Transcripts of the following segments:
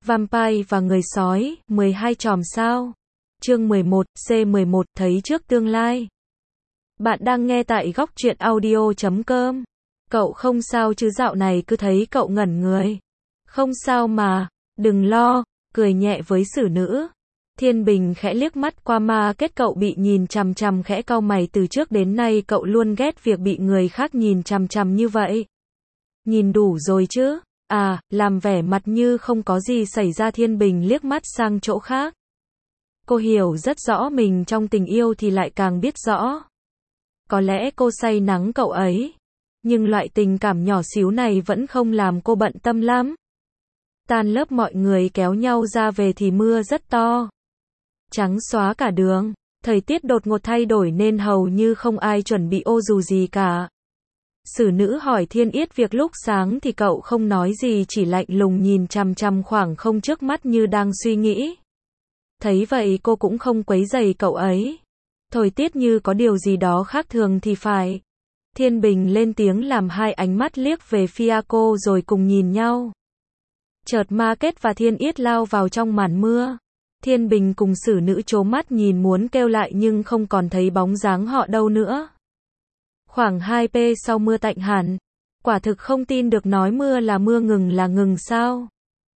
Vampire và người sói, 12 chòm sao. Chương 11, C11, thấy trước tương lai. Bạn đang nghe tại góc truyện audio.com. Cậu không sao chứ, dạo này cứ thấy cậu ngẩn người. Không sao mà, đừng lo, cười nhẹ với xử nữ. Thiên Bình khẽ liếc mắt qua ma kết, cậu bị nhìn chằm chằm, khẽ cau mày, từ trước đến nay cậu luôn ghét việc bị người khác nhìn chằm chằm như vậy. Nhìn đủ rồi chứ? À, làm vẻ mặt như không có gì xảy ra. Thiên Bình liếc mắt sang chỗ khác. Cô hiểu rất rõ mình trong tình yêu thì lại càng biết rõ. Có lẽ cô say nắng cậu ấy, nhưng loại tình cảm nhỏ xíu này vẫn không làm cô bận tâm lắm. Tan lớp mọi người kéo nhau ra về thì mưa rất to. Trắng xóa cả đường, thời tiết đột ngột thay đổi nên hầu như không ai chuẩn bị ô dù gì cả. Xử nữ hỏi Thiên Yết việc lúc sáng thì cậu không nói gì, chỉ lạnh lùng nhìn chằm chằm khoảng không trước mắt như đang suy nghĩ. Thấy vậy cô cũng không quấy rầy cậu ấy. Thời tiết như có điều gì đó khác thường thì phải. Thiên Bình lên tiếng làm hai ánh mắt liếc về phía cô rồi cùng nhìn nhau. Chợt Ma Kết và Thiên Yết lao vào trong màn mưa. Thiên Bình cùng xử nữ trố mắt nhìn muốn kêu lại nhưng không còn thấy bóng dáng họ đâu nữa. Khoảng 2p sau mưa tạnh hẳn. Quả thực không tin được, nói mưa là mưa, ngừng là ngừng sao?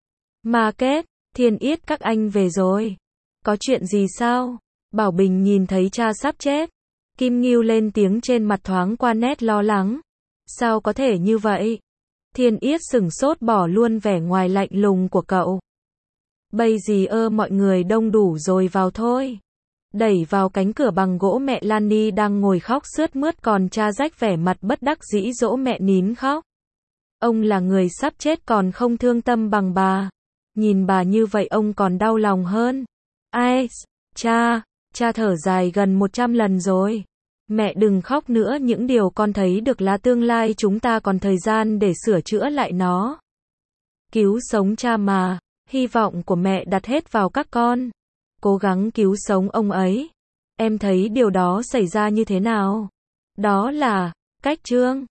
Ma Kết, Thiên Yết, các anh về rồi. Có chuyện gì sao? Bảo Bình nhìn thấy cha sắp chết. Kim Ngưu lên tiếng, trên mặt thoáng qua nét lo lắng. Sao có thể như vậy? Thiên Yết sửng sốt, bỏ luôn vẻ ngoài lạnh lùng của cậu. Bây gì mọi người đông đủ rồi, vào thôi. Đẩy vào cánh cửa bằng gỗ, mẹ Lani đang ngồi khóc sướt mướt, còn cha Rách vẻ mặt bất đắc dĩ dỗ mẹ nín khóc. Ông là người sắp chết còn không thương tâm bằng bà. Nhìn bà như vậy ông còn đau lòng hơn. Ai, cha thở dài gần 100 lần rồi. Mẹ đừng khóc nữa, những điều con thấy được là tương lai chúng ta còn thời gian để sửa chữa lại nó. Cứu sống cha mà, hy vọng của mẹ đặt hết vào các con. Cố gắng cứu sống ông ấy. Em thấy điều đó xảy ra như thế nào? Đó là cách Trương